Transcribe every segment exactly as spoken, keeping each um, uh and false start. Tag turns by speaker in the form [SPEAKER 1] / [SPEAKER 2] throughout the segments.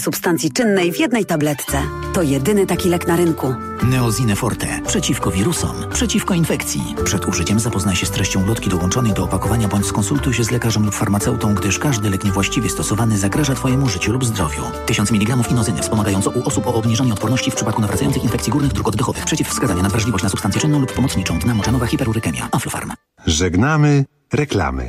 [SPEAKER 1] substancji czynnej w jednej tabletce. To jedyny taki lek na rynku.
[SPEAKER 2] Neozine Forte. Przeciwko wirusom, przeciwko infekcji. Przed użyciem zapoznaj się z treścią ulotki dołączonej do opakowania bądź skonsultuj się z lekarzem lub farmaceutą, gdyż każdy lek niewłaściwie stosowany zagraża Twojemu życiu lub zdrowiu. tysiąc miligramów inozyny wspomagająco u osób o obniżonej odporności w przypadku nawracających infekcji górnych dróg oddechowych. Przeciwwskazania na wrażliwość na substancję czynną lub pomocniczą. Dna moczanowa hiperurykemia. Aflofarm.
[SPEAKER 3] Żegnamy reklamy.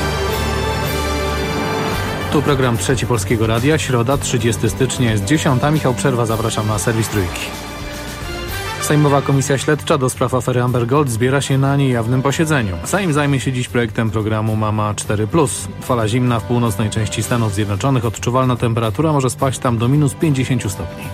[SPEAKER 4] Tu program Trzeci Polskiego Radia, środa, trzydziestego stycznia, jest dziesiąta. Michał Przerwa, zapraszam na serwis Trójki. Sejmowa Komisja Śledcza do spraw afery Amber Gold zbiera się na niejawnym posiedzeniu. Sejm zajmie się dziś projektem programu Mama cztery plus. Fala zimna w północnej części Stanów Zjednoczonych, odczuwalna temperatura może spaść tam do minus pięćdziesiąt stopni.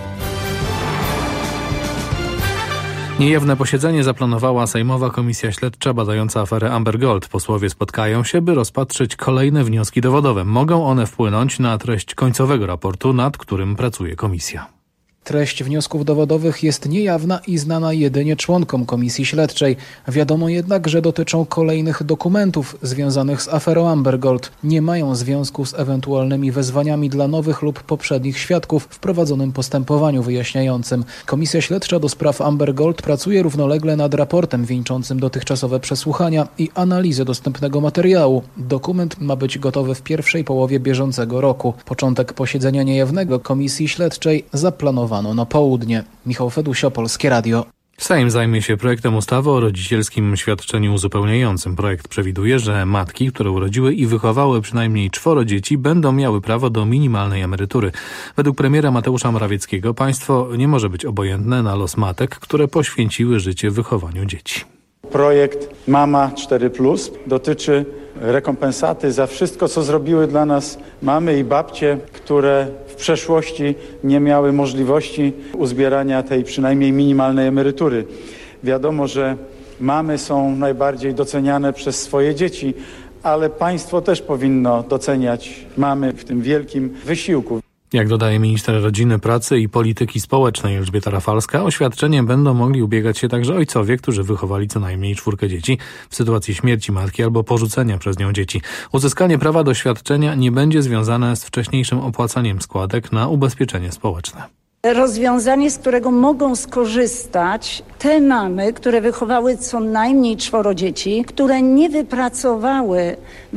[SPEAKER 4] Niejawne posiedzenie zaplanowała Sejmowa Komisja Śledcza badająca aferę Amber Gold. Posłowie spotkają się, by rozpatrzyć kolejne wnioski dowodowe. Mogą one wpłynąć na treść końcowego raportu, nad którym pracuje komisja.
[SPEAKER 5] Treść wniosków dowodowych jest niejawna i znana jedynie członkom Komisji Śledczej. Wiadomo jednak, że dotyczą kolejnych dokumentów związanych z aferą Amber Gold. Nie mają związku z ewentualnymi wezwaniami dla nowych lub poprzednich świadków w prowadzonym postępowaniu wyjaśniającym. Komisja Śledcza do spraw Amber Gold pracuje równolegle nad raportem wieńczącym dotychczasowe przesłuchania i analizę dostępnego materiału. Dokument ma być gotowy w pierwszej połowie bieżącego roku. Początek posiedzenia niejawnego Komisji Śledczej zaplanowano na południe. Michał Fedusio, Polskie Radio.
[SPEAKER 4] Sejm zajmie się projektem ustawy o rodzicielskim świadczeniu uzupełniającym. Projekt przewiduje, że matki, które urodziły i wychowały przynajmniej czworo dzieci, będą miały prawo do minimalnej emerytury. Według premiera Mateusza Morawieckiego państwo nie może być obojętne na los matek, które poświęciły życie wychowaniu dzieci.
[SPEAKER 6] Projekt Mama cztery plus dotyczy rekompensaty za wszystko, co zrobiły dla nas mamy i babcie, które w przeszłości nie miały możliwości uzbierania tej przynajmniej minimalnej emerytury. Wiadomo, że mamy są najbardziej doceniane przez swoje dzieci, ale państwo też powinno doceniać mamy w tym wielkim wysiłku.
[SPEAKER 4] Jak dodaje minister Rodziny, Pracy i Polityki Społecznej Elżbieta Rafalska, o świadczenie będą mogli ubiegać się także ojcowie, którzy wychowali co najmniej czwórkę dzieci w sytuacji śmierci matki albo porzucenia przez nią dzieci. Uzyskanie prawa do świadczenia nie będzie związane z wcześniejszym opłacaniem składek na ubezpieczenie społeczne.
[SPEAKER 7] Rozwiązanie, z którego mogą skorzystać te mamy, które wychowały co najmniej czworo dzieci, które nie wypracowały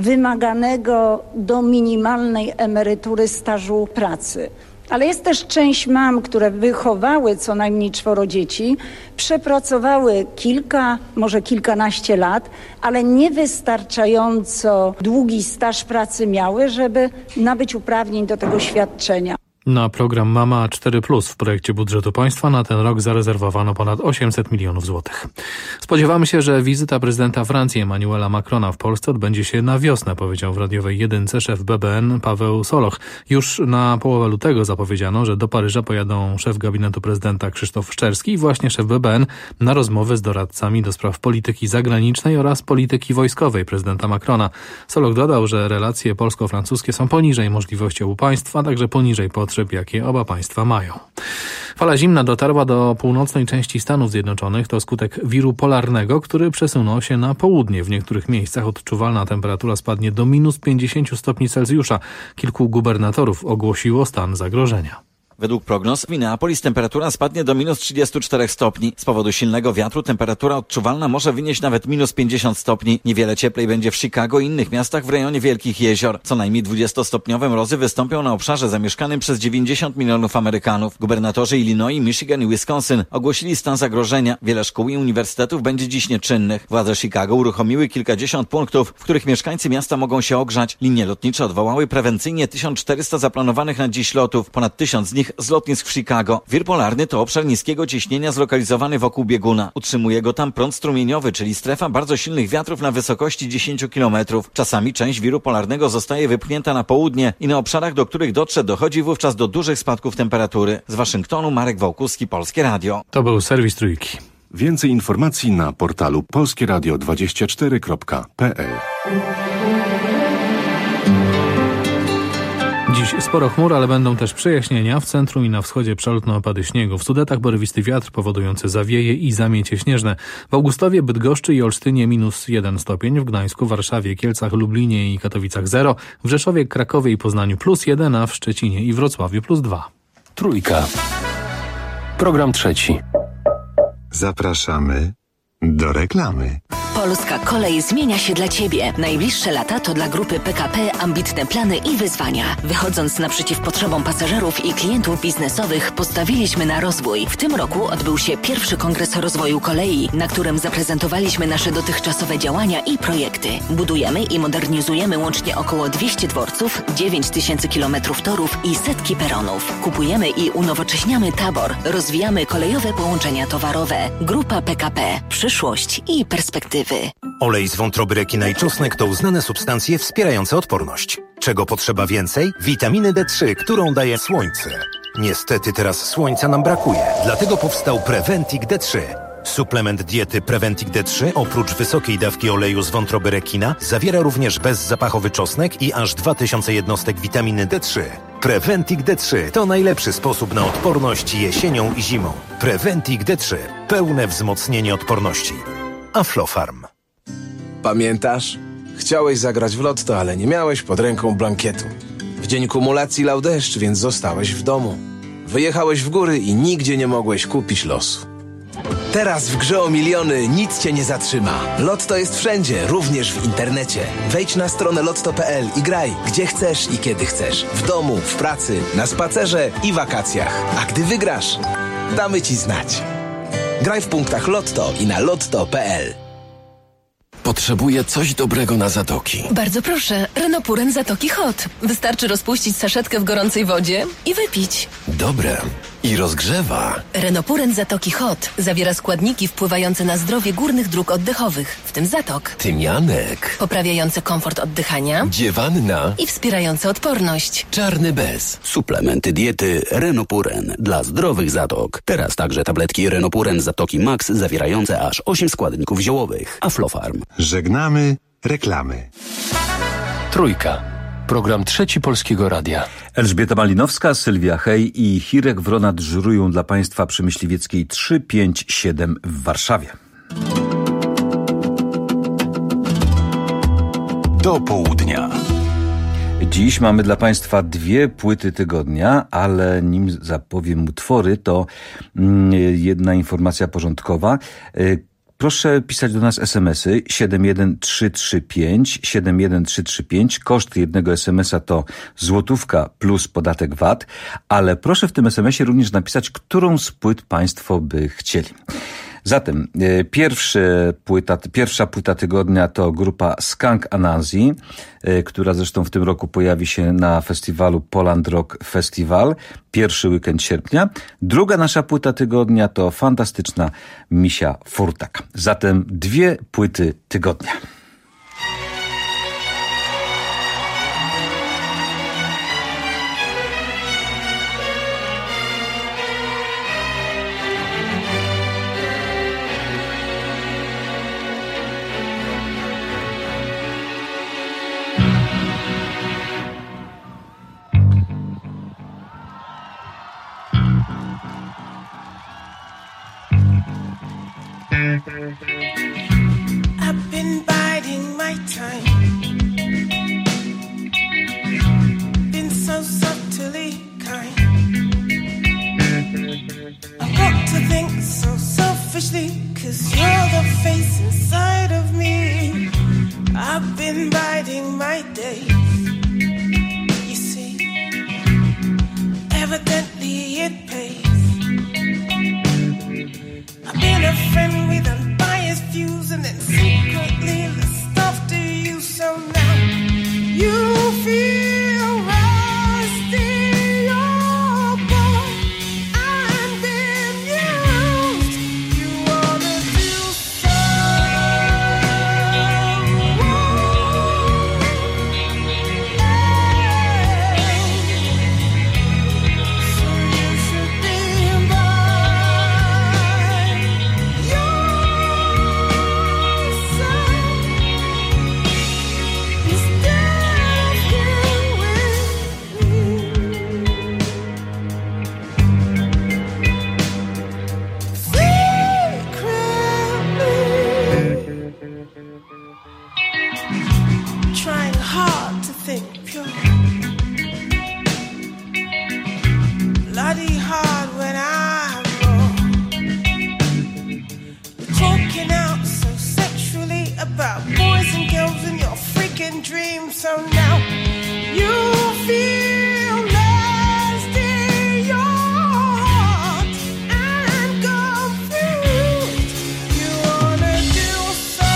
[SPEAKER 7] wymaganego do minimalnej emerytury stażu pracy. Ale jest też część mam, które wychowały co najmniej czworo dzieci, przepracowały kilka, może kilkanaście lat, ale niewystarczająco długi staż pracy miały, żeby nabyć uprawnień do tego świadczenia.
[SPEAKER 4] Na program Mama cztery plus w projekcie budżetu państwa na ten rok zarezerwowano ponad osiemset milionów złotych. Spodziewamy się, że wizyta prezydenta Francji Emmanuela Macrona w Polsce odbędzie się na wiosnę, powiedział w radiowej jedynce szef B B N Paweł Soloch. Już na połowę lutego zapowiedziano, że do Paryża pojadą szef gabinetu prezydenta Krzysztof Szczerski i właśnie szef B B N na rozmowy z doradcami do spraw polityki zagranicznej oraz polityki wojskowej prezydenta Macrona. Soloch dodał, że relacje polsko-francuskie są poniżej możliwości obu państw, a także poniżej potrzeb, jakie oba państwa mają. Fala zimna dotarła do północnej części Stanów Zjednoczonych. To skutek wiru polarnego, który przesunął się na południe. W niektórych miejscach odczuwalna temperatura spadnie do minus pięćdziesiąt stopni Celsjusza. Kilku gubernatorów ogłosiło stan zagrożenia.
[SPEAKER 8] Według prognoz w Minneapolis temperatura spadnie do minus trzydziestu czterech stopni. Z powodu silnego wiatru temperatura odczuwalna może wynieść nawet minus pięćdziesiąt stopni. Niewiele cieplej będzie w Chicago i innych miastach w rejonie Wielkich Jezior. Co najmniej dwudziestostopniowe mrozy wystąpią na obszarze zamieszkanym przez dziewięćdziesiąt milionów Amerykanów. Gubernatorzy Illinois, Michigan i Wisconsin ogłosili stan zagrożenia. Wiele szkół i uniwersytetów będzie dziś nieczynnych. Władze Chicago uruchomiły kilkadziesiąt punktów, w których mieszkańcy miasta mogą się ogrzać. Linie lotnicze odwołały prewencyjnie tysiąc czterysta zaplanowanych na dziś lotów. Ponad tysiąc z nich z lotnisk w Chicago. Wir polarny to obszar niskiego ciśnienia zlokalizowany wokół bieguna. Utrzymuje go tam prąd strumieniowy, czyli strefa bardzo silnych wiatrów na wysokości dziesięć kilometrów. Czasami część wiru polarnego zostaje wypchnięta na południe i na obszarach, do których dotrze, dochodzi wówczas do dużych spadków temperatury. Z Waszyngtonu Marek Wałkuski, Polskie Radio.
[SPEAKER 4] To był serwis Trójki.
[SPEAKER 3] Więcej informacji na portalu polskieradio dwadzieścia cztery kropka p l.
[SPEAKER 4] Dziś sporo chmur, ale będą też przejaśnienia. W centrum i na wschodzie przelotne opady śniegu. W Sudetach borywisty wiatr powodujący zawieje i zamiecie śnieżne. W Augustowie, Bydgoszczy i Olsztynie minus jeden stopień. W Gdańsku, Warszawie, Kielcach, Lublinie i Katowicach zero. W Rzeszowie, Krakowie i Poznaniu plus jeden, a w Szczecinie i Wrocławiu plus dwa.
[SPEAKER 9] Trójka. Program trzeci.
[SPEAKER 10] Zapraszamy do reklamy.
[SPEAKER 11] Polska Kolej zmienia się dla Ciebie. Najbliższe lata to dla grupy P K P ambitne plany i wyzwania. Wychodząc naprzeciw potrzebom pasażerów i klientów biznesowych, postawiliśmy na rozwój. W tym roku odbył się pierwszy Kongres Rozwoju Kolei, na którym zaprezentowaliśmy nasze dotychczasowe działania i projekty. Budujemy i modernizujemy łącznie około dwieście dworców, dziewięć tysięcy kilometrów torów i setki peronów. Kupujemy i unowocześniamy tabor. Rozwijamy kolejowe połączenia towarowe. Grupa P K P. Przyszłość i perspektywy.
[SPEAKER 12] Olej z wątroby rekina i czosnek to uznane substancje wspierające odporność. Czego potrzeba więcej? Witaminy D trzy, którą daje słońce. Niestety teraz słońca nam brakuje, dlatego powstał Preventic D trzy. Suplement diety Preventic D trzy oprócz wysokiej dawki oleju z wątroby rekina zawiera również bezzapachowy czosnek i aż dwa tysiące jednostek witaminy D trzy. Preventic D trzy to najlepszy sposób na odporność jesienią i zimą. Preventic D trzy. Pełne wzmocnienie odporności. Aflofarm.
[SPEAKER 13] Pamiętasz? Chciałeś zagrać w lotto, ale nie miałeś pod ręką blankietu. W dzień kumulacji lał deszcz, więc zostałeś w domu. Wyjechałeś w góry i nigdzie nie mogłeś kupić losu. Teraz w grze o miliony nic cię nie zatrzyma. Lotto jest wszędzie, również w internecie. Wejdź na stronę lotto kropka p l i graj, gdzie chcesz i kiedy chcesz. W domu, w pracy, na spacerze i wakacjach. A gdy wygrasz, damy ci znać. Graj w punktach Lotto i na lotto kropka p l.
[SPEAKER 9] Potrzebuję coś dobrego na zatoki.
[SPEAKER 14] Bardzo proszę, Renopuren Zatoki Hot. Wystarczy rozpuścić saszetkę w gorącej wodzie i wypić.
[SPEAKER 9] Dobre. I rozgrzewa.
[SPEAKER 14] Renopuren Zatoki Hot zawiera składniki wpływające na zdrowie górnych dróg oddechowych, w tym zatok.
[SPEAKER 9] Tymianek.
[SPEAKER 14] Poprawiające komfort oddychania.
[SPEAKER 9] Dziewanna.
[SPEAKER 14] I wspierające odporność.
[SPEAKER 9] Czarny bez.
[SPEAKER 15] Suplementy diety Renopuren dla zdrowych zatok. Teraz także tabletki Renopuren Zatoki Max zawierające aż osiem składników ziołowych. Aflofarm.
[SPEAKER 10] Żegnamy reklamy.
[SPEAKER 9] Trójka. Program trzeci Polskiego Radia.
[SPEAKER 16] Elżbieta Malinowska, Sylwia Hej i Hirek Wronat żurują dla Państwa przy Myśliwieckiej trzy pięć siedem w Warszawie.
[SPEAKER 10] Do południa.
[SPEAKER 16] Dziś mamy dla Państwa dwie płyty tygodnia, ale nim zapowiem utwory, to jedna informacja porządkowa. Proszę pisać do nas es em esy siedem jeden trzy trzy pięć, siedem jeden trzy trzy pięć. Koszt jednego es em esa to złotówka plus podatek V A T, ale proszę w tym es em esie również napisać, którą z płyt Państwo by chcieli. Zatem pierwszy płyta, pierwsza płyta tygodnia to grupa Skunk Anansi, która zresztą w tym roku pojawi się na festiwalu Poland Rock Festival, pierwszy weekend sierpnia. Druga nasza płyta tygodnia to fantastyczna Misia Furtak. Zatem dwie płyty tygodnia.
[SPEAKER 17] I've been biding my time, been so subtly kind. I've got to think so selfishly, 'cause you're the face inside of me. I've been biding my days, you see, evidently it pays. I've been a friend with unbiased views and then secretly list off to you. So now you feel rusty, oh boy, I've been used. You wanna do so, so you should be mine. You're dream. So now you feel lost in your heart and confused. You wanna do so.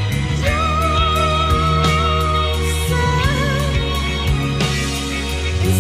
[SPEAKER 17] Inside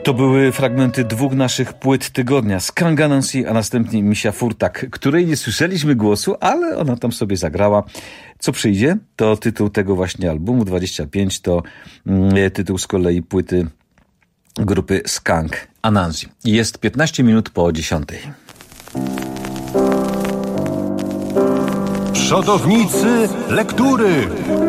[SPEAKER 16] To były fragmenty dwóch naszych płyt tygodnia. Skunk Anansi, a następnie Misia Furtak, której nie słyszeliśmy głosu, ale ona tam sobie zagrała. Co przyjdzie? To tytuł tego właśnie albumu. dwadzieścia pięć to mm, tytuł z kolei płyty grupy Skunk Anansi. Jest piętnaście minut po dziesiątej.
[SPEAKER 10] Przodownicy lektury.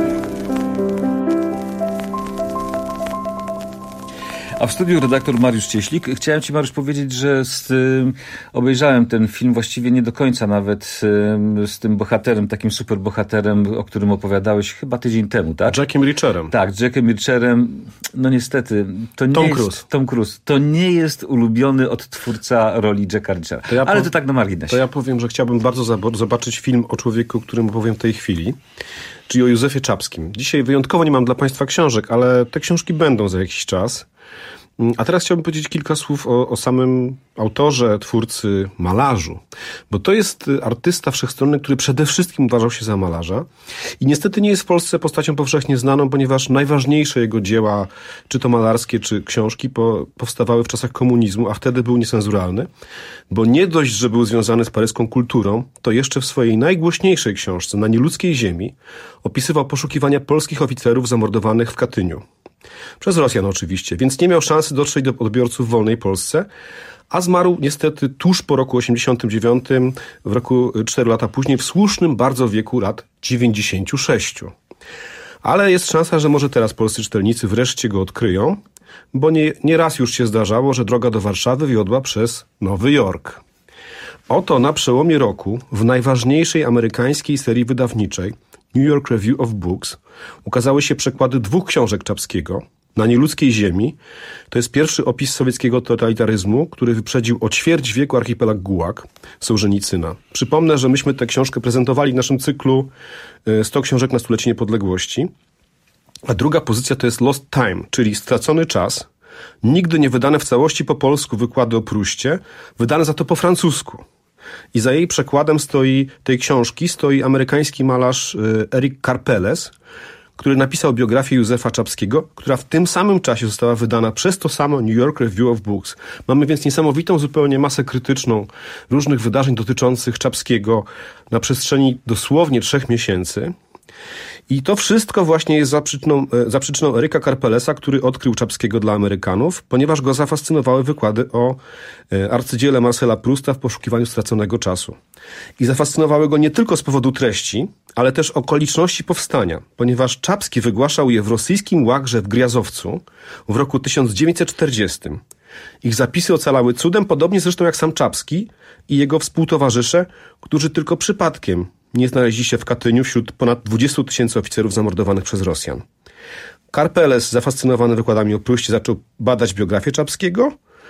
[SPEAKER 16] A w studiu redaktor Mariusz Cieślik. Chciałem ci, Mariusz, powiedzieć, że z, y, obejrzałem ten film właściwie nie do końca nawet y, z tym bohaterem, takim super bohaterem, o którym opowiadałeś chyba tydzień temu, tak?
[SPEAKER 18] Jackiem Reacherem.
[SPEAKER 16] Tak, z Jackiem Reacherem. No niestety, to nie
[SPEAKER 18] Tom
[SPEAKER 16] jest...
[SPEAKER 18] Cruise.
[SPEAKER 16] Tom Cruise. To nie jest ulubiony odtwórca roli Jacka Reachera. To ja Ale po... to tak na marginesie.
[SPEAKER 18] To ja powiem, że chciałbym bardzo zobaczyć film o człowieku, o którym opowiem w tej chwili, czyli o Józefie Czapskim. Dzisiaj wyjątkowo nie mam dla Państwa książek, ale te książki będą za jakiś czas. A teraz chciałbym powiedzieć kilka słów o, o samym autorze, twórcy, malarzu. Bo to jest artysta wszechstronny, który przede wszystkim uważał się za malarza. I niestety nie jest w Polsce postacią powszechnie znaną, ponieważ najważniejsze jego dzieła, czy to malarskie, czy książki, po, powstawały w czasach komunizmu, a wtedy był niecenzuralny. Bo nie dość, że był związany z paryską kulturą, to jeszcze w swojej najgłośniejszej książce, Na nieludzkiej ziemi, opisywał poszukiwania polskich oficerów zamordowanych w Katyniu. Przez Rosjan oczywiście, więc nie miał szansy dotrzeć do odbiorców w wolnej Polsce, a zmarł niestety tuż po roku osiemdziesiątym dziewiątym, w roku cztery lata później, w słusznym bardzo wieku lat dziewięćdziesięciu sześciu. Ale jest szansa, że może teraz polscy czytelnicy wreszcie go odkryją, bo nie, nie raz już się zdarzało, że droga do Warszawy wiodła przez Nowy Jork. Oto na przełomie roku w najważniejszej amerykańskiej serii wydawniczej New York Review of Books ukazały się przekłady dwóch książek Czapskiego. Na nieludzkiej ziemi to jest pierwszy opis sowieckiego totalitaryzmu, który wyprzedził o ćwierć wieku archipelag Gułag Sołżenicyna. Przypomnę, że myśmy tę książkę prezentowali w naszym cyklu sto książek na stulecie niepodległości. A druga pozycja to jest Lost Time, czyli stracony czas. Nigdy nie wydane w całości po polsku wykłady o Pruście, wydane za to po francusku. I za jej przekładem stoi, tej książki stoi amerykański malarz Eric Karpeles, który napisał biografię Józefa Czapskiego, która w tym samym czasie została wydana przez to samo New York Review of Books. Mamy więc niesamowitą zupełnie masę krytyczną różnych wydarzeń dotyczących Czapskiego na przestrzeni dosłownie trzech miesięcy. I to wszystko właśnie jest za przyczyną, za przyczyną Eryka Karpelesa, który odkrył Czapskiego dla Amerykanów, ponieważ go zafascynowały wykłady o arcydziele Marcela Prousta w poszukiwaniu straconego czasu. I zafascynowały go nie tylko z powodu treści, ale też okoliczności powstania, ponieważ Czapski wygłaszał je w rosyjskim łagrze w Griazowcu w roku tysiąc dziewięćset czterdziestym. Ich zapisy ocalały cudem, podobnie zresztą jak sam Czapski i jego współtowarzysze, którzy tylko przypadkiem nie znaleźli się w Katyniu wśród ponad dwudziestu tysięcy oficerów zamordowanych przez Rosjan. Karpeles, zafascynowany wykładami o Pruście, zaczął badać biografię Czapskiego,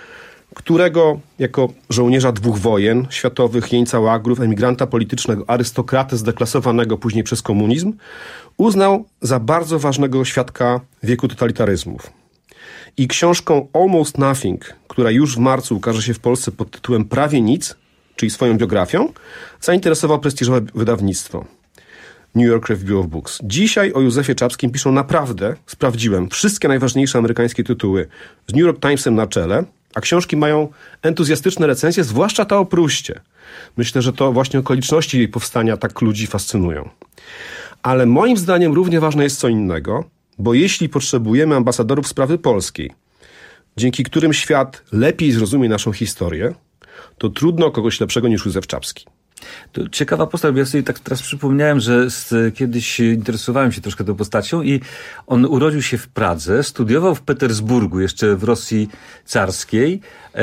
[SPEAKER 18] którego jako żołnierza dwóch wojen światowych, jeńca łagrów, emigranta politycznego, arystokratę zdeklasowanego później przez komunizm, uznał za bardzo ważnego świadka wieku totalitaryzmów. I książką Almost Nothing, która już w marcu ukaże się w Polsce pod tytułem Prawie nic, czyli swoją biografią, zainteresował prestiżowe wydawnictwo New York Review of Books. Dzisiaj o Józefie Czapskim piszą naprawdę, sprawdziłem, wszystkie najważniejsze amerykańskie tytuły z New York Timesem na czele, a książki mają entuzjastyczne recenzje, zwłaszcza ta o Pruście. Myślę, że to właśnie okoliczności jej powstania tak ludzi fascynują. Ale moim zdaniem równie ważne jest co innego, bo jeśli potrzebujemy ambasadorów sprawy polskiej, dzięki którym świat lepiej zrozumie naszą historię, to trudno kogoś lepszego niż Józef Czapski.
[SPEAKER 16] To ciekawa postać, bo ja sobie tak teraz przypomniałem, że z, kiedyś interesowałem się troszkę tą postacią i on urodził się w Pradze, studiował w Petersburgu, jeszcze w Rosji carskiej e,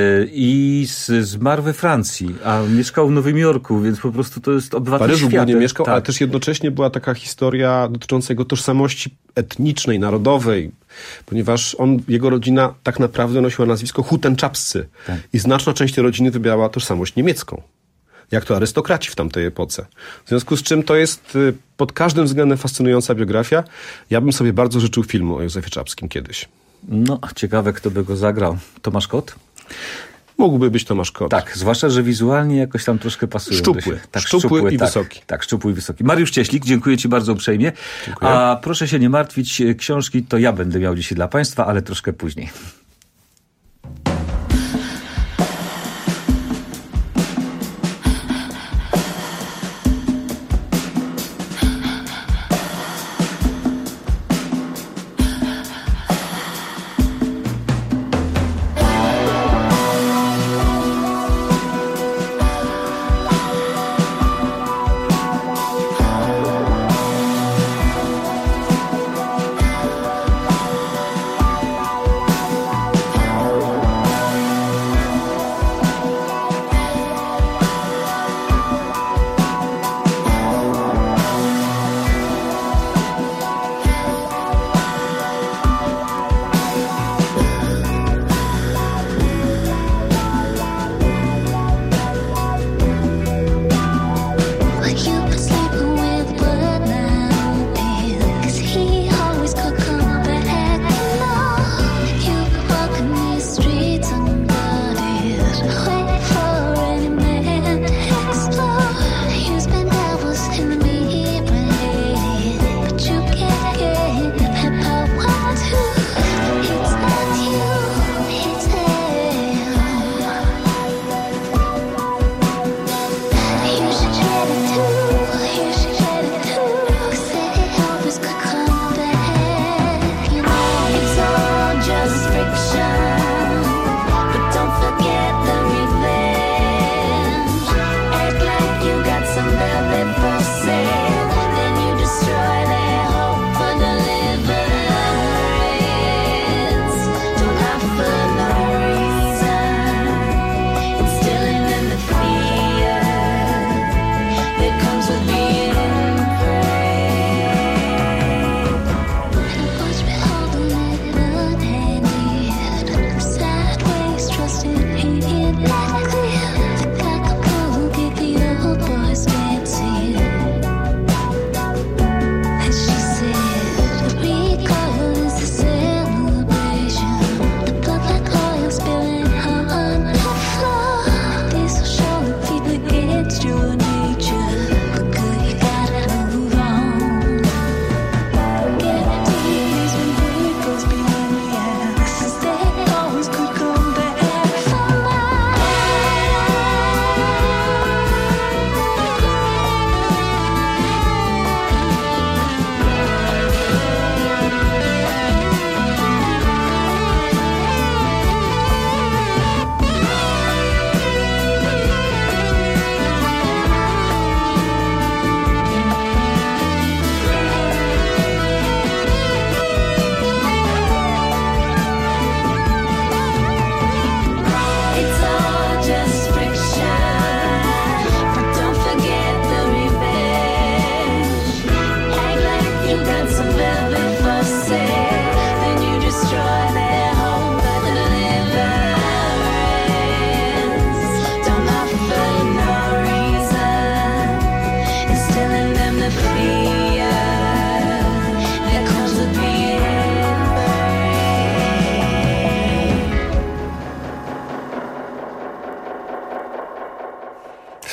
[SPEAKER 16] i z, zmarł we Francji, a mieszkał w Nowym Jorku, więc po prostu to jest obywatel
[SPEAKER 18] Paryżu
[SPEAKER 16] świata.
[SPEAKER 18] głównie mieszkał,
[SPEAKER 16] tak.
[SPEAKER 18] Ale też jednocześnie była taka historia dotycząca jego tożsamości etnicznej, narodowej, ponieważ on, jego rodzina tak naprawdę nosiła nazwisko Hutten-Czapscy tak. I znaczna część tej rodziny wybierała tożsamość niemiecką. Jak to arystokraci w tamtej epoce. W związku z czym to jest pod każdym względem fascynująca biografia. Ja bym sobie bardzo życzył filmu o Józefie Czapskim kiedyś.
[SPEAKER 16] No, ciekawe, kto by go zagrał. Tomasz Kot?
[SPEAKER 18] Mógłby być Tomasz Kot.
[SPEAKER 16] Tak, zwłaszcza, że wizualnie jakoś tam troszkę pasuje.
[SPEAKER 18] Szczupły.
[SPEAKER 16] Tak,
[SPEAKER 18] szczupły, szczupły i
[SPEAKER 16] tak,
[SPEAKER 18] wysoki.
[SPEAKER 16] Tak, szczupły i wysoki. Mariusz Cieślik, dziękuję Ci bardzo uprzejmie.
[SPEAKER 18] Dziękuję.
[SPEAKER 16] A proszę się nie martwić, książki to ja będę miał dzisiaj dla Państwa, ale troszkę później.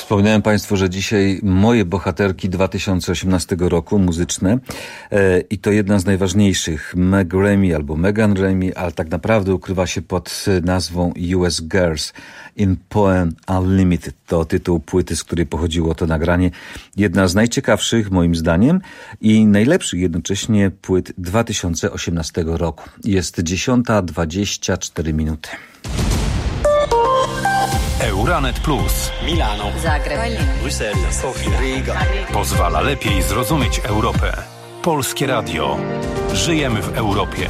[SPEAKER 16] Wspomniałem Państwu, że dzisiaj moje bohaterki dwa tysiące osiemnastego roku, muzyczne, e, i to jedna z najważniejszych, Meg Remy albo Megan Remy, ale tak naprawdę ukrywa się pod nazwą U S Girls in Poem Unlimited. To tytuł płyty, z której pochodziło to nagranie. Jedna z najciekawszych, moim zdaniem, i najlepszych jednocześnie płyt dwa tysiące osiemnastego roku. Jest dziesiąta dwadzieścia cztery minuty.
[SPEAKER 10] Euranet Plus.
[SPEAKER 19] Milano,
[SPEAKER 14] Zagreb,
[SPEAKER 19] Bruksela, Sofia, Riga.
[SPEAKER 10] Pozwala lepiej zrozumieć Europę. Polskie Radio. Żyjemy w Europie.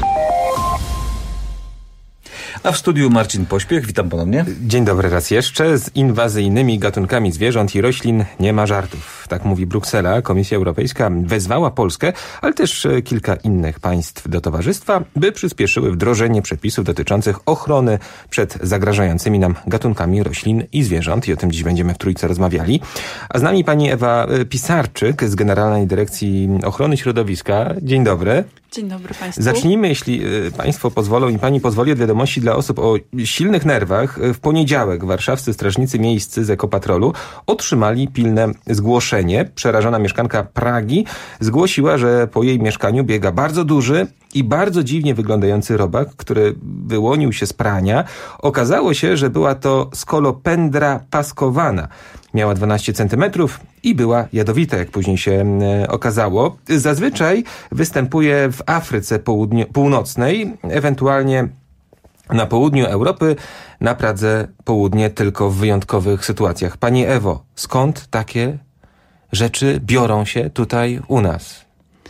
[SPEAKER 16] A w studiu Marcin Pośpiech, witam ponownie.
[SPEAKER 20] Dzień dobry raz jeszcze. Z inwazyjnymi gatunkami zwierząt i roślin nie ma żartów. Tak mówi Bruksela. Komisja Europejska wezwała Polskę, ale też kilka innych państw do towarzystwa, by przyspieszyły wdrożenie przepisów dotyczących ochrony przed zagrażającymi nam gatunkami roślin i zwierząt. I o tym dziś będziemy w Trójce rozmawiali. A z nami pani Ewa Pisarczyk z Generalnej Dyrekcji Ochrony Środowiska. Dzień dobry.
[SPEAKER 21] Dzień dobry Państwu.
[SPEAKER 20] Zacznijmy, jeśli Państwo pozwolą i Pani pozwoli, od wiadomości dla osób o silnych nerwach. W poniedziałek warszawscy strażnicy miejscy z Ekopatrolu otrzymali pilne zgłoszenie. Przerażona mieszkanka Pragi zgłosiła, że po jej mieszkaniu biega bardzo duży i bardzo dziwnie wyglądający robak, który wyłonił się z prania. Okazało się, że była to Scolopendra pascowana. Miała dwanaście centymetrów i była jadowita, jak później się okazało. Zazwyczaj występuje w Afryce Południo- Północnej, ewentualnie na południu Europy, na Pradze Południe tylko w wyjątkowych sytuacjach. Pani Ewo, skąd takie rzeczy biorą się tutaj u nas?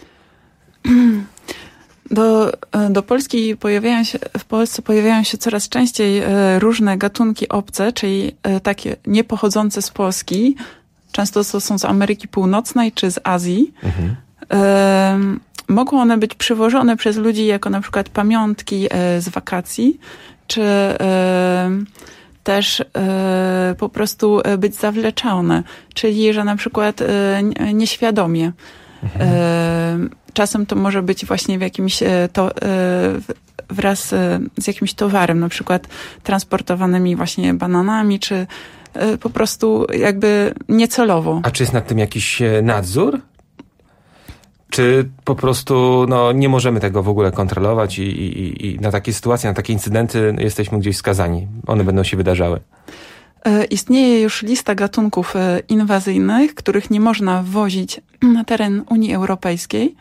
[SPEAKER 21] Do, do Polski pojawiają się, w Polsce pojawiają się coraz częściej różne gatunki obce, czyli takie niepochodzące z Polski. Często to są z Ameryki Północnej czy z Azji. Mhm. E, mogą one być przywożone przez ludzi jako na przykład pamiątki z wakacji, czy e, też e, po prostu być zawleczone, czyli że na przykład e, nieświadomie. Mhm. E, Czasem to może być właśnie w jakimś to, wraz z jakimś towarem, na przykład transportowanymi właśnie bananami, czy po prostu jakby niecelowo.
[SPEAKER 20] A czy jest nad tym jakiś nadzór? Czy po prostu no, nie możemy tego w ogóle kontrolować i, i, i na takie sytuacje, na takie incydenty jesteśmy gdzieś skazani? One będą się wydarzały.
[SPEAKER 21] Istnieje już lista gatunków inwazyjnych, których nie można wwozić na teren Unii Europejskiej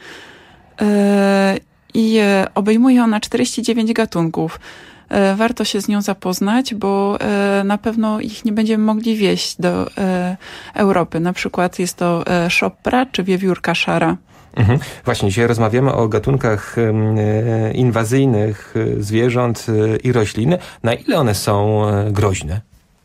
[SPEAKER 21] i obejmuje ona czterdzieści dziewięć gatunków. Warto się z nią zapoznać, bo na pewno ich nie będziemy mogli wieźć do Europy. Na przykład jest to szopra czy wiewiórka szara.
[SPEAKER 20] Mhm. Właśnie, dzisiaj rozmawiamy o gatunkach inwazyjnych zwierząt i roślin. Na ile one są groźne?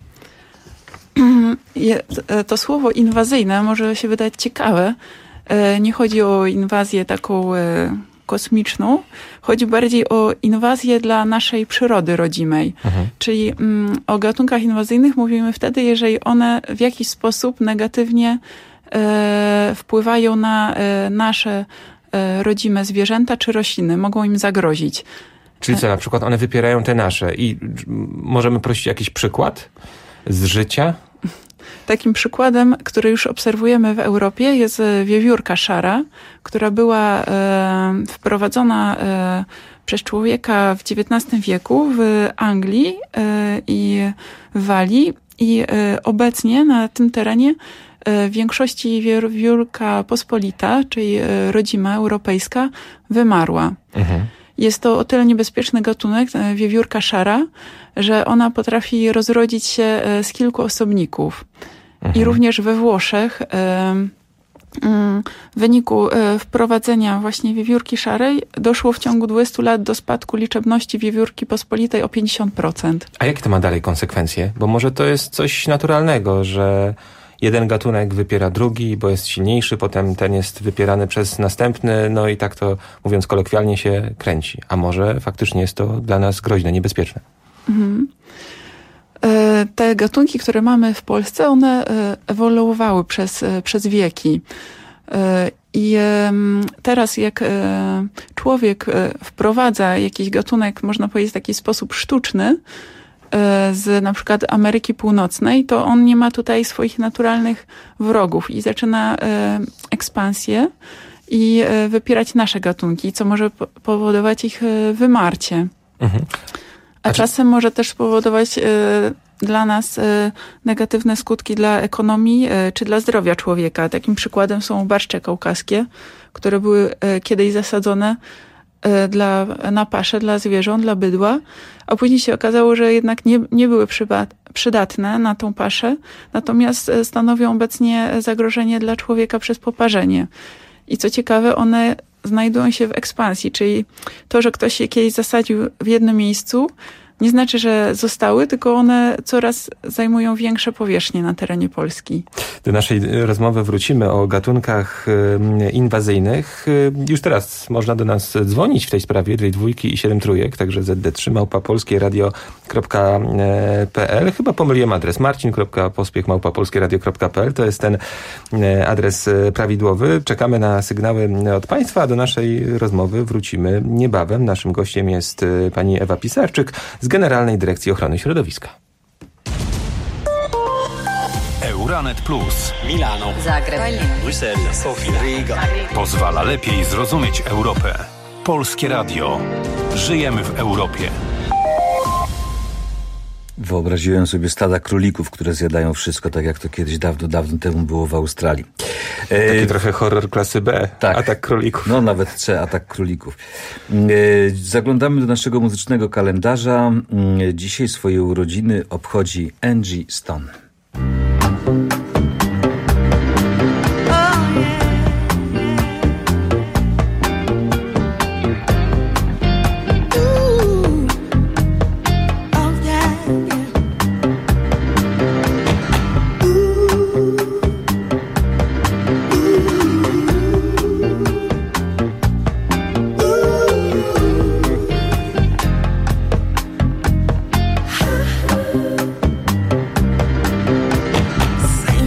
[SPEAKER 21] To słowo inwazyjne może się wydać ciekawe. Nie chodzi o inwazję taką kosmiczną, chodzi bardziej o inwazję dla naszej przyrody rodzimej. Mhm. Czyli mm, o gatunkach inwazyjnych mówimy wtedy, jeżeli one w jakiś sposób negatywnie e, wpływają na e, nasze e, rodzime zwierzęta czy rośliny, mogą im zagrozić.
[SPEAKER 20] Czyli co, na przykład one wypierają te nasze i możemy prosić jakiś przykład z życia?
[SPEAKER 21] Takim przykładem, który już obserwujemy w Europie, jest wiewiórka szara, która była e, wprowadzona e, przez człowieka w dziewiętnastym wieku w Anglii e, i w Walii i e, obecnie na tym terenie e, w większości wiewiórka pospolita, czyli e, rodzima europejska, wymarła. Mhm. Jest to o tyle niebezpieczny gatunek, wiewiórka szara, że ona potrafi rozrodzić się z kilku osobników. Mhm. I również we Włoszech w wyniku wprowadzenia właśnie wiewiórki szarej doszło w ciągu dwudziestu lat do spadku liczebności wiewiórki pospolitej o pięćdziesiąt procent.
[SPEAKER 20] A jakie to ma dalej konsekwencje? Bo może to jest coś naturalnego, że jeden gatunek wypiera drugi, bo jest silniejszy, potem ten jest wypierany przez następny, no i tak to, mówiąc kolokwialnie, się kręci. A może faktycznie jest to dla nas groźne, niebezpieczne. Mhm.
[SPEAKER 21] Te gatunki, które mamy w Polsce, one ewoluowały przez, przez wieki. I teraz jak człowiek wprowadza jakiś gatunek, można powiedzieć w taki sposób sztuczny, z na przykład Ameryki Północnej, to on nie ma tutaj swoich naturalnych wrogów i zaczyna ekspansję i wypierać nasze gatunki, co może powodować ich wymarcie. Mhm. A, A czasem czy... może też powodować dla nas negatywne skutki dla ekonomii czy dla zdrowia człowieka. Takim przykładem są barszcze kaukaskie, które były kiedyś zasadzone dla, na paszę, dla zwierząt, dla bydła, a później się okazało, że jednak nie, nie były przydatne na tą paszę, natomiast stanowią obecnie zagrożenie dla człowieka przez poparzenie. I co ciekawe, one znajdują się w ekspansji, czyli to, że ktoś je kiedyś zasadził w jednym miejscu, nie znaczy, że zostały, tylko one coraz zajmują większe powierzchnie na terenie Polski.
[SPEAKER 20] Do naszej rozmowy wrócimy o gatunkach inwazyjnych. Już teraz można do nas dzwonić w tej sprawie, tej dwójki i siedem trójek, także zet de trzy małpa polskieradio kropka pe el. Chyba pomyliłem adres. marcin kropka pospiech małpa polskieradio kropka pe el. To jest ten adres prawidłowy. Czekamy na sygnały od Państwa, a do naszej rozmowy wrócimy niebawem. Naszym gościem jest pani Ewa Pisarczyk z Generalnej Dyrekcji Ochrony Środowiska.
[SPEAKER 10] Euranet Plus.
[SPEAKER 19] Milano.
[SPEAKER 14] Zagreb.
[SPEAKER 19] Bruksela. Sofia. Riga.
[SPEAKER 10] Pozwala lepiej zrozumieć Europę. Polskie Radio. Żyjemy w Europie.
[SPEAKER 16] Wyobraziłem sobie stada królików, które zjadają wszystko, tak jak to kiedyś dawno, dawno temu było w Australii.
[SPEAKER 20] E, Taki trochę horror klasy B. Tak. Atak królików.
[SPEAKER 16] No nawet C, atak królików. E, zaglądamy do naszego muzycznego kalendarza. E, dzisiaj swoje urodziny obchodzi Angie Stone.
[SPEAKER 17] Same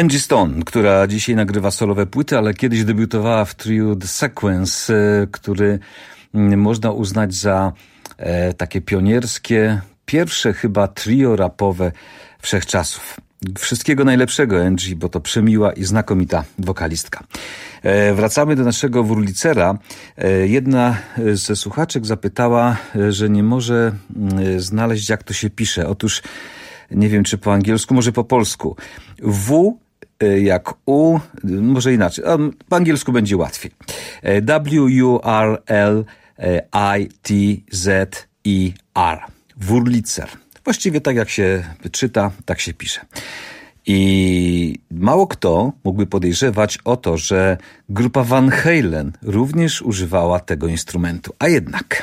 [SPEAKER 16] Angie Stone, która dzisiaj nagrywa solowe płyty, ale kiedyś debiutowała w triu The Sequence, który można uznać za e, takie pionierskie, pierwsze chyba trio rapowe wszechczasów. Wszystkiego najlepszego, Angie, bo to przemiła i znakomita wokalistka. E, wracamy do naszego Wurlicera. E, jedna ze słuchaczek zapytała, że nie może e, znaleźć, jak to się pisze. Otóż nie wiem, czy po angielsku, może po polsku. W jak U, może inaczej. Po angielsku będzie łatwiej. W U R L I T Z E R. Wurlicer. Właściwie tak jak się czyta, tak się pisze. I mało kto mógłby podejrzewać o to, że grupa Van Halen również używała tego instrumentu. A jednak...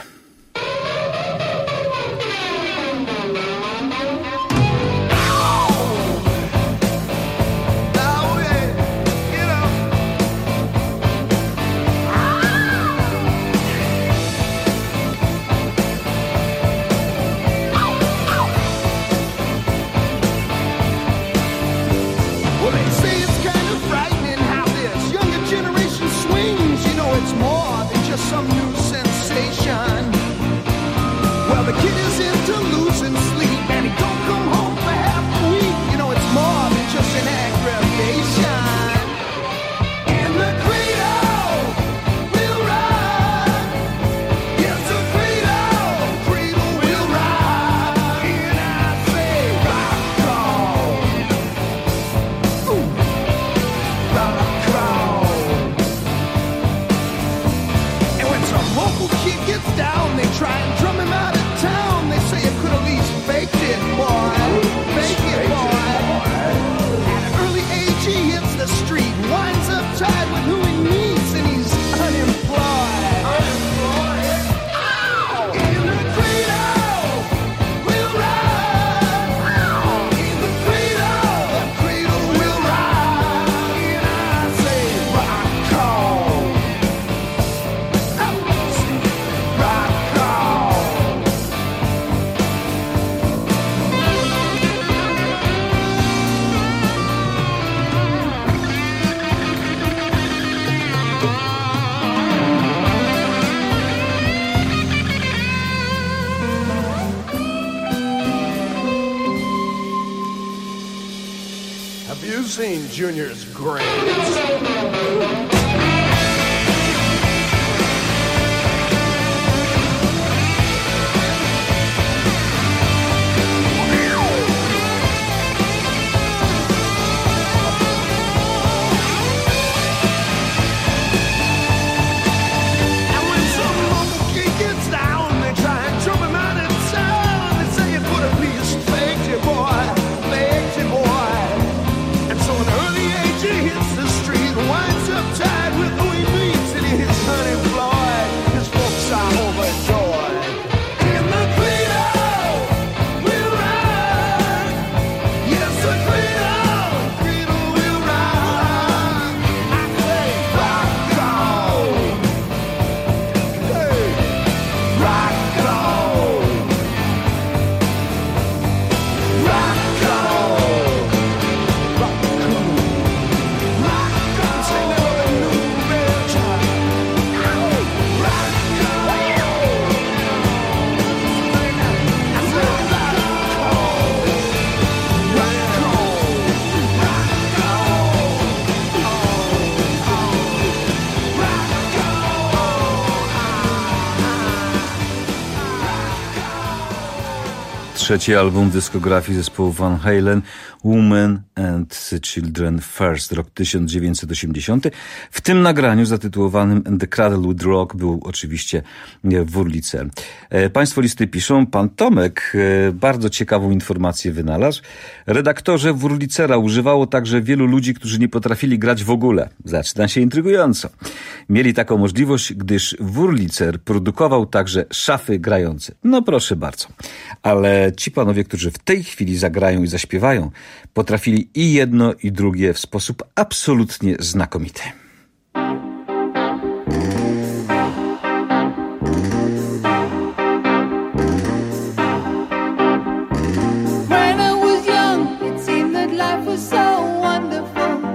[SPEAKER 1] Junior's grades.
[SPEAKER 16] Trzeci album dyskografii zespołu Van Halen, Women and Children First, rok tysiąc dziewięćset osiemdziesiąty. W tym nagraniu zatytułowanym The Cradle with Rock był oczywiście Wurlicer. Państwo listy piszą, pan Tomek bardzo ciekawą informację wynalazł. Redaktorze Wurlicera używało także wielu ludzi, którzy nie potrafili grać w ogóle. Zaczyna się intrygująco. Mieli taką możliwość, gdyż Wurlicer produkował także szafy grające. No proszę bardzo. Ale ci panowie, którzy w tej chwili zagrają i zaśpiewają, potrafili i jedno, i drugie w sposób absolutnie znakomity.
[SPEAKER 17] When I was young, it seemed that life was so wonderful.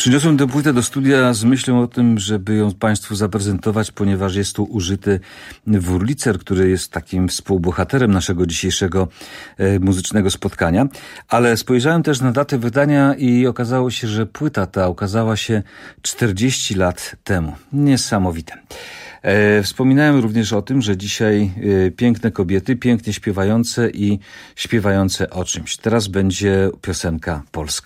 [SPEAKER 16] Przyniosłem tę płytę do studia z myślą o tym, żeby ją Państwu zaprezentować, ponieważ jest tu użyty Wurlitzer, który jest takim współbohaterem naszego dzisiejszego e, muzycznego spotkania. Ale spojrzałem też na datę wydania i okazało się, że płyta ta ukazała się czterdzieści lat temu. Niesamowite. E, wspominałem również o tym, że dzisiaj e, piękne kobiety, pięknie śpiewające i śpiewające o czymś. Teraz będzie piosenka polska.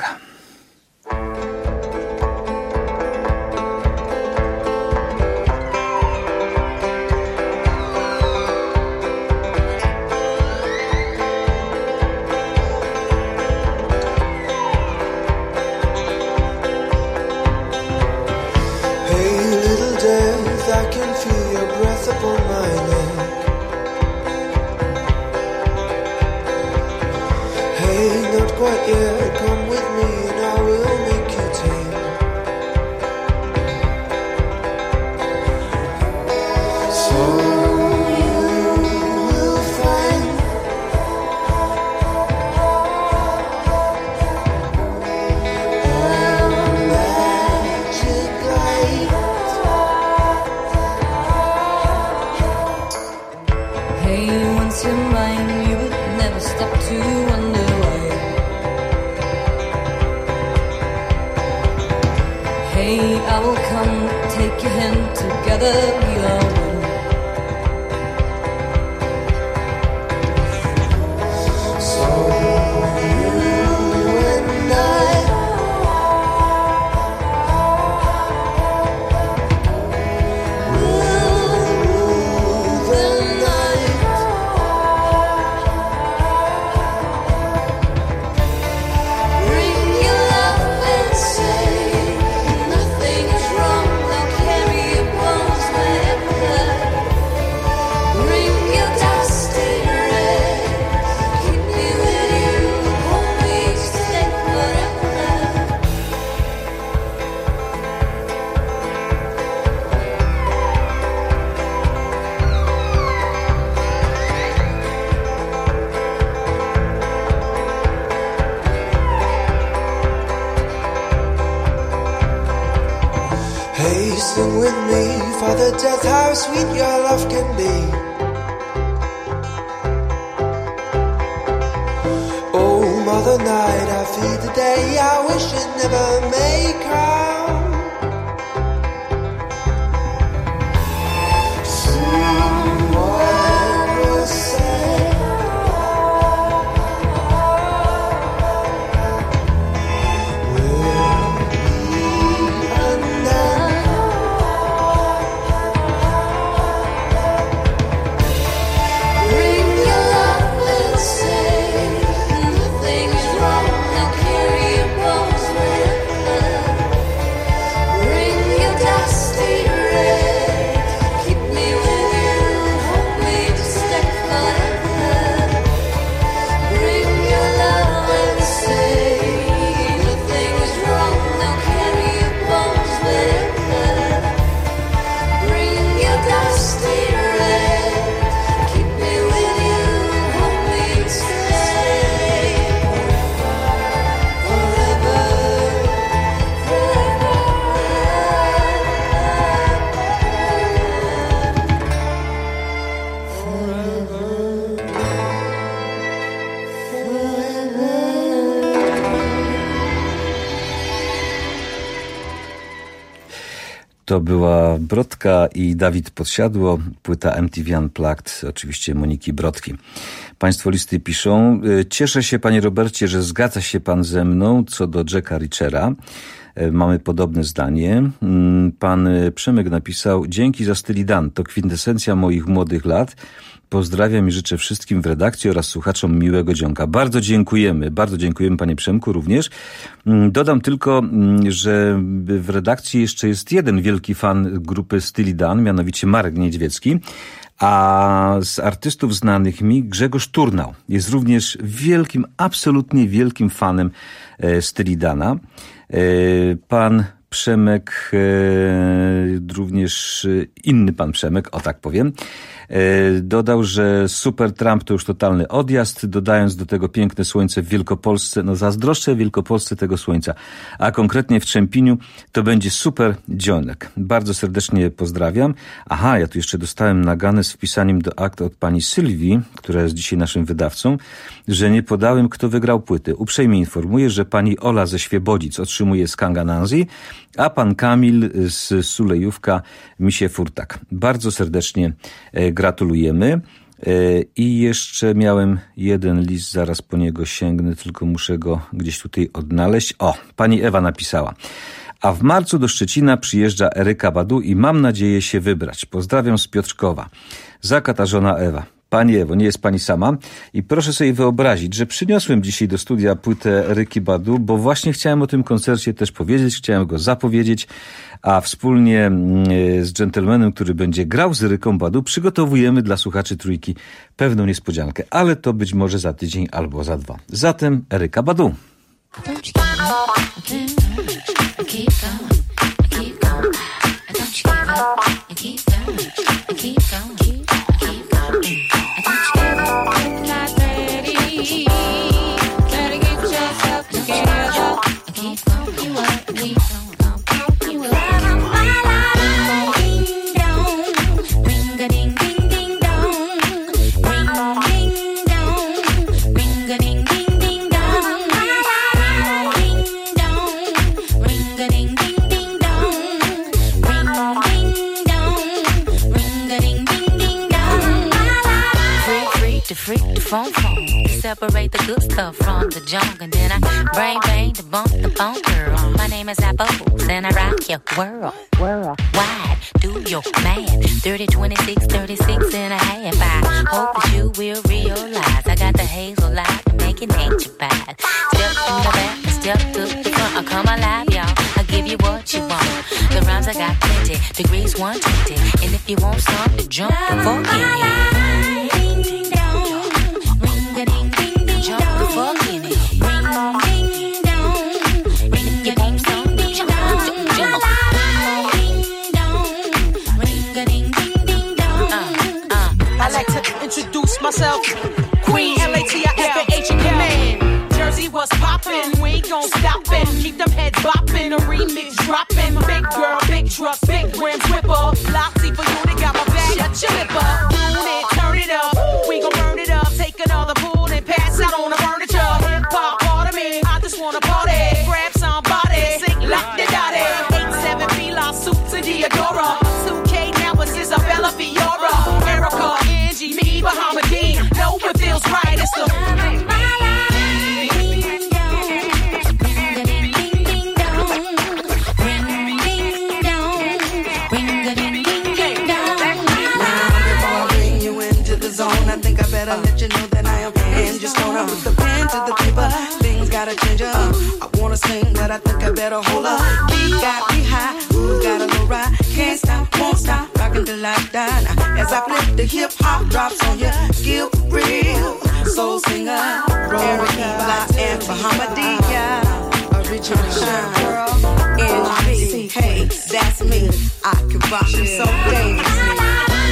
[SPEAKER 16] To była Brodka i Dawid Podsiadło, płyta M T V Unplugged, oczywiście Moniki Brodki. Państwo listy piszą: cieszę się, panie Robercie, że zgadza się pan ze mną co do Jacka Reachera. Mamy podobne zdanie. Pan Przemek napisał: dzięki za Styli Dan, to kwintesencja moich młodych lat. Pozdrawiam i życzę wszystkim w redakcji oraz słuchaczom miłego dzionka. Bardzo dziękujemy, bardzo dziękujemy panie Przemku również. Dodam tylko, że w redakcji jeszcze jest jeden wielki fan grupy Styli Dan, mianowicie Marek Niedźwiecki. A z artystów znanych mi Grzegorz Turnał jest również wielkim, absolutnie wielkim fanem Styli Dana. Pan Przemek, również inny pan Przemek, o tak powiem, Dodał, że super Trump to już totalny odjazd, dodając do tego piękne słońce w Wielkopolsce. No zazdroszczę Wielkopolsce tego słońca, a konkretnie w Trzępiniu to będzie super dzionek. Bardzo serdecznie pozdrawiam. Aha, ja tu jeszcze dostałem naganę z wpisaniem do akt od pani Sylwii, która jest dzisiaj naszym wydawcą, że nie podałem, kto wygrał płyty. Uprzejmie informuję, że pani Ola ze Świebodzic otrzymuje Skanga Nancy, a pan Kamil z Sulejówka Misie Furtak. Bardzo serdecznie gratulujemy. I jeszcze miałem jeden list, zaraz po niego sięgnę, tylko muszę go gdzieś tutaj odnaleźć. O, pani Ewa napisała. A w marcu do Szczecina przyjeżdża Eryka Badu i mam nadzieję się wybrać. Pozdrawiam z Piotrkowa. Zakata żona Ewa. Pani Ewo, nie jest pani sama i proszę sobie wyobrazić, że przyniosłem dzisiaj do studia płytę Eryki Badu, bo właśnie chciałem o tym koncercie też powiedzieć, chciałem go zapowiedzieć, a wspólnie z dżentelmenem, który będzie grał z Eryką Badu, przygotowujemy dla słuchaczy Trójki pewną niespodziankę, ale to być może za tydzień albo za dwa. Zatem Eryka Badu.
[SPEAKER 2] Phone phone, separate the good stuff from the junk, and then I brain bang the bump the phone girl. My name is Apple, and I rock your world, world wide. Do your math, thirty, twenty-six, thirty-six and a half. I hope that you will realize I got the hazel light to make it nature bad. Step in the back, step to the front. I come alive, y'all. I give you what you want. The rhymes I got plenty, degrees one twenty, and if you want some to jump, forget it. Jump the fuck in it. Ring, ding, dong. Ring, if you want some, jump, jump, jump. Ring, dong. Ring, ding, ding, ding, dong. Uh, uh.
[SPEAKER 22] I like to introduce myself. Queen L A T I F A H in command. Jersey was poppin', we ain't gon' stop it. Keep them heads boppin', a remix droppin'. Big girl, big truck, big rims, whipper. Loxy for you, they got my back. Shut your lip up. Tune it, turn it up. We gon' burn it up. Take another pool and pass out on the furniture. Hip hop, part of me. I just wanna party. Grab somebody, sing like the daddy. eight seven Fila, suits and Diodora. two K now it's Isabella Fiora. Erica, Angie, me, Bahamadia. Know what feels right, it's the
[SPEAKER 23] better let you know that I am and just gonna put the pen to the paper. Things gotta change up. Uh, I wanna sing, but I think I better hold up. We got me high, ooh, got a low ride. Can't stop, won't stop, rockin' till I die. Now, as I flip the hip hop drops on you, skill real soul singer, Erica Badu and Bahamadia, original shine girl, N B. Hey, that's me. I can rock you so dangerously.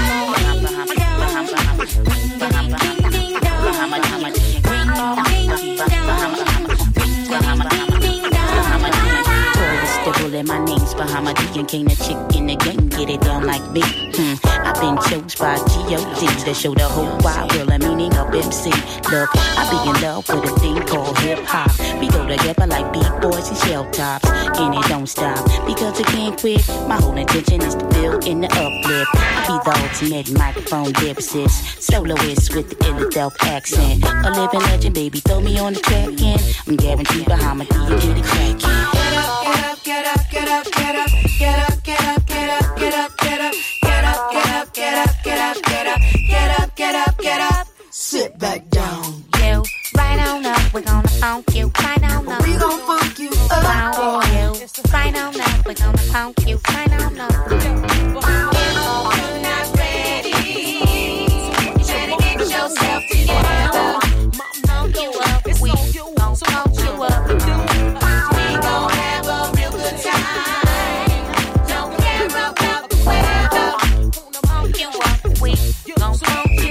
[SPEAKER 2] My name's Bahamadia and came to chick in the game, get it down like me. Hmm. I've been chose by G O D to show the whole wide world the meaning of M C. Look, I be in love with a thing called hip hop. We go together like beat boys and shell tops, and it don't stop because it can't quit. My whole intention is to build in the uplift. I be the ultimate microphone lyricist, soloist with the Philadelphia accent. A living legend, baby, throw me on the track and I'm guaranteed Bahamadia get it crackin'.
[SPEAKER 23] Get up, get up, get up, get up, get up, get up, get up, get up, get up, get up, get up, get up, get up, get up, get up, get up. Sit back down.
[SPEAKER 2] You right on up, we're gonna funk you. Right on up,
[SPEAKER 23] we gon' funk you up.
[SPEAKER 2] Wow, you right on up, we're gonna funk you. Right on up. You're not ready. You better get yourself together. Funk you up, we gon' funk you up. We gon' have a real good time. Don't care about the weather. Funk you up, we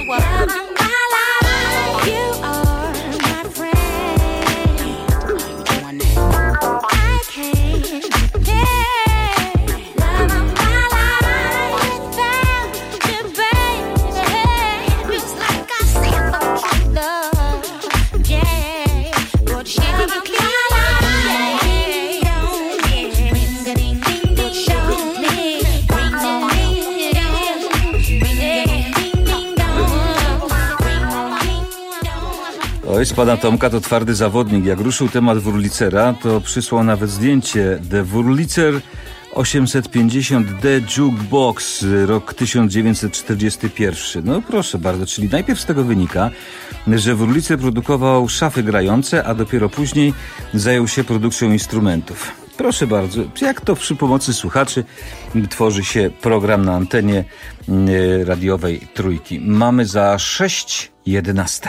[SPEAKER 16] Oj, z pana Tomka to twardy zawodnik. Jak ruszył temat Wurlitzera, to przysłał nawet zdjęcie. The Wurlitzer osiemset pięćdziesiąt D Jukebox, rok tysiąc dziewięćset czterdziesty pierwszy. No proszę bardzo, czyli najpierw z tego wynika, że Wurlitzer produkował szafy grające, a dopiero później zajął się produkcją instrumentów. Proszę bardzo, jak to przy pomocy słuchaczy tworzy się program na antenie radiowej Trójki. Mamy za sześć jedenaście.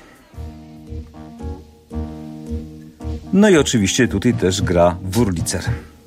[SPEAKER 16] No i oczywiście tutaj też gra Wurlitzer.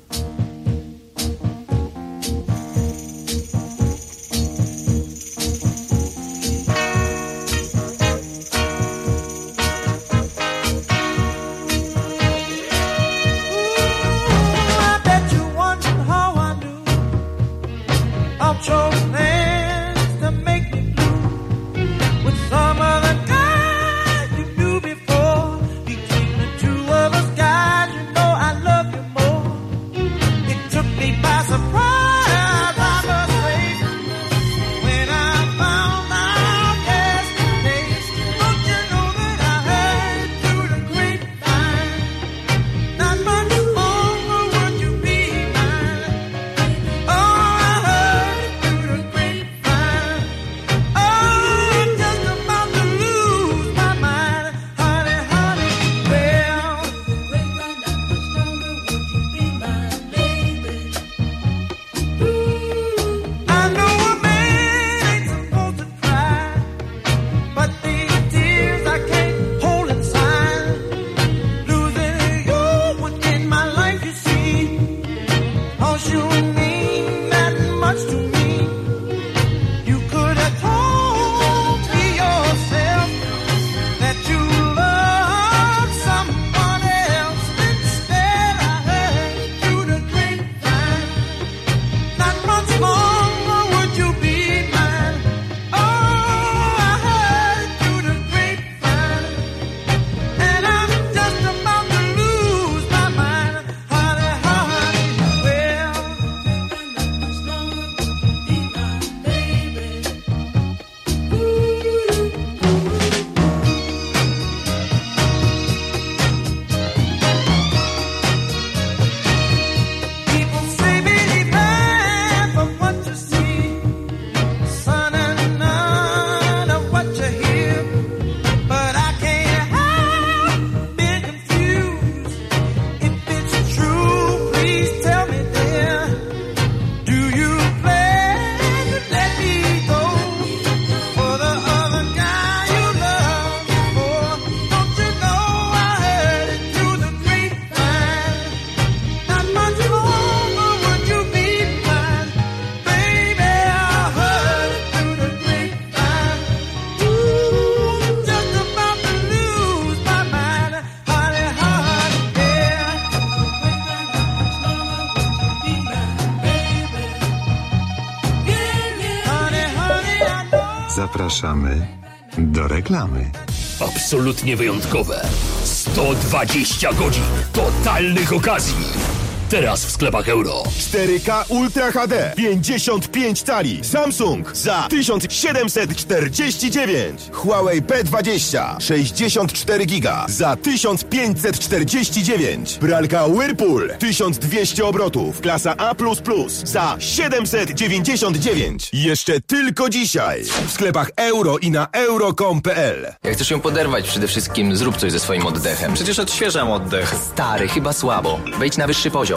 [SPEAKER 5] Zapraszamy do reklamy.
[SPEAKER 6] Absolutnie wyjątkowe. sto dwadzieścia godzin totalnych okazji. Teraz w sklepach Euro.
[SPEAKER 7] cztery K Ultra H D pięćdziesiąt pięć cali Samsung za tysiąc siedemset czterdzieści dziewięć. Huawei P dwadzieścia sześćdziesiąt cztery giga za tysiąc pięćset czterdzieści dziewięć. Pralka Whirlpool tysiąc dwieście obrotów klasa A plus plus za siedemset dziewięćdziesiąt dziewięć. Jeszcze tylko dzisiaj w sklepach Euro i na euro kropka com kropka p l.
[SPEAKER 24] Jak chcesz ją poderwać, przede wszystkim zrób coś ze swoim oddechem.
[SPEAKER 19] Przecież odświeżam oddech.
[SPEAKER 24] Stary, chyba słabo. Wejdź na wyższy poziom.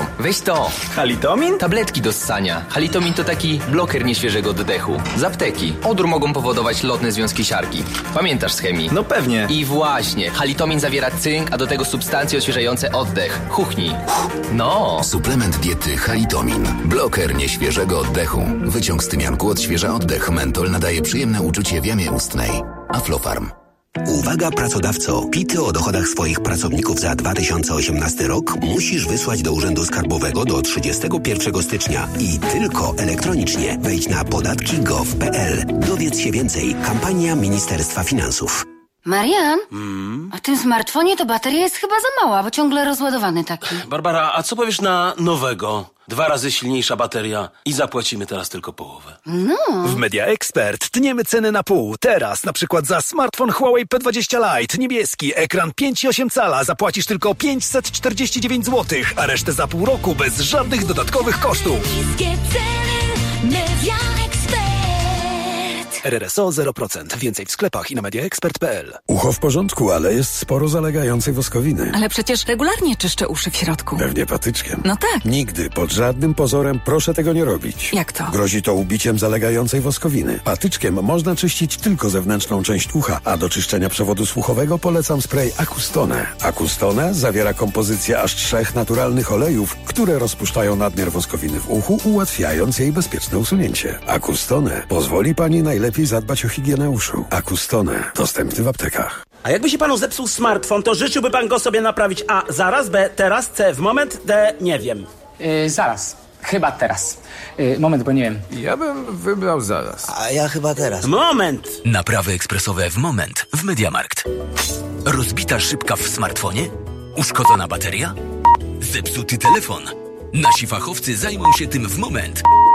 [SPEAKER 3] Halito, weź to.
[SPEAKER 4] Halitomin?
[SPEAKER 3] Tabletki do ssania. Halitomin to taki bloker nieświeżego oddechu. Z apteki. Odór mogą powodować lotne związki siarki. Pamiętasz z chemii?
[SPEAKER 4] No pewnie.
[SPEAKER 3] I właśnie. Halitomin zawiera cynk, a do tego substancje odświeżające oddech. Chuchnij. No.
[SPEAKER 8] Suplement diety Halitomin. Bloker nieświeżego oddechu. Wyciąg z tymianku odświeża oddech. Mentol nadaje przyjemne uczucie w jamie ustnej. Aflofarm.
[SPEAKER 24] Uwaga pracodawco, pity o dochodach swoich pracowników za dwa tysiące osiemnasty rok musisz wysłać do Urzędu Skarbowego do trzydziestego pierwszego stycznia i tylko elektronicznie. Wejdź na podatki kropka gov kropka p l. Dowiedz się więcej. Kampania Ministerstwa Finansów.
[SPEAKER 25] Marian, mm? a w tym smartfonie to bateria jest chyba za mała, bo ciągle rozładowany taki.
[SPEAKER 26] Barbara, a co powiesz na nowego? Dwa razy silniejsza bateria i zapłacimy teraz tylko połowę.
[SPEAKER 25] No.
[SPEAKER 27] W Media Expert tniemy ceny na pół. Teraz na przykład za smartfon Huawei P dwadzieścia Lite niebieski, ekran pięć i osiem cala zapłacisz tylko pięćset czterdzieści dziewięć złotych, a resztę za pół roku bez żadnych dodatkowych kosztów.
[SPEAKER 17] Niskie ceny, Media Expert.
[SPEAKER 27] R R S O zero procent. Więcej w sklepach i na media expert kropka p l.
[SPEAKER 28] Ucho w porządku, ale jest sporo zalegającej woskowiny.
[SPEAKER 11] Ale przecież regularnie czyszczę uszy w środku.
[SPEAKER 28] Pewnie patyczkiem.
[SPEAKER 11] No tak.
[SPEAKER 28] Nigdy, pod żadnym pozorem proszę tego nie robić.
[SPEAKER 11] Jak to?
[SPEAKER 28] Grozi to ubiciem zalegającej woskowiny. Patyczkiem można czyścić tylko zewnętrzną część ucha, a do czyszczenia przewodu słuchowego polecam spray Acustone. Acustone zawiera kompozycję aż trzech naturalnych olejów, które rozpuszczają nadmiar woskowiny w uchu, ułatwiając jej bezpieczne usunięcie. Acustone pozwoli pani najlepiej zadbać o higienę uszu. Acustone. Dostępny w aptekach.
[SPEAKER 4] A jakby się panu zepsuł smartfon, to życzyłby pan go sobie naprawić A zaraz, B teraz, C w moment, D nie wiem.
[SPEAKER 29] Yy, zaraz. Chyba teraz. Yy, moment, bo nie wiem.
[SPEAKER 30] Ja bym wybrał zaraz.
[SPEAKER 4] A ja chyba teraz. Moment!
[SPEAKER 8] Naprawy ekspresowe w moment w Mediamarkt. Rozbita szybka w smartfonie? Uszkodzona bateria? Zepsuty telefon? Nasi fachowcy zajmą się tym w moment.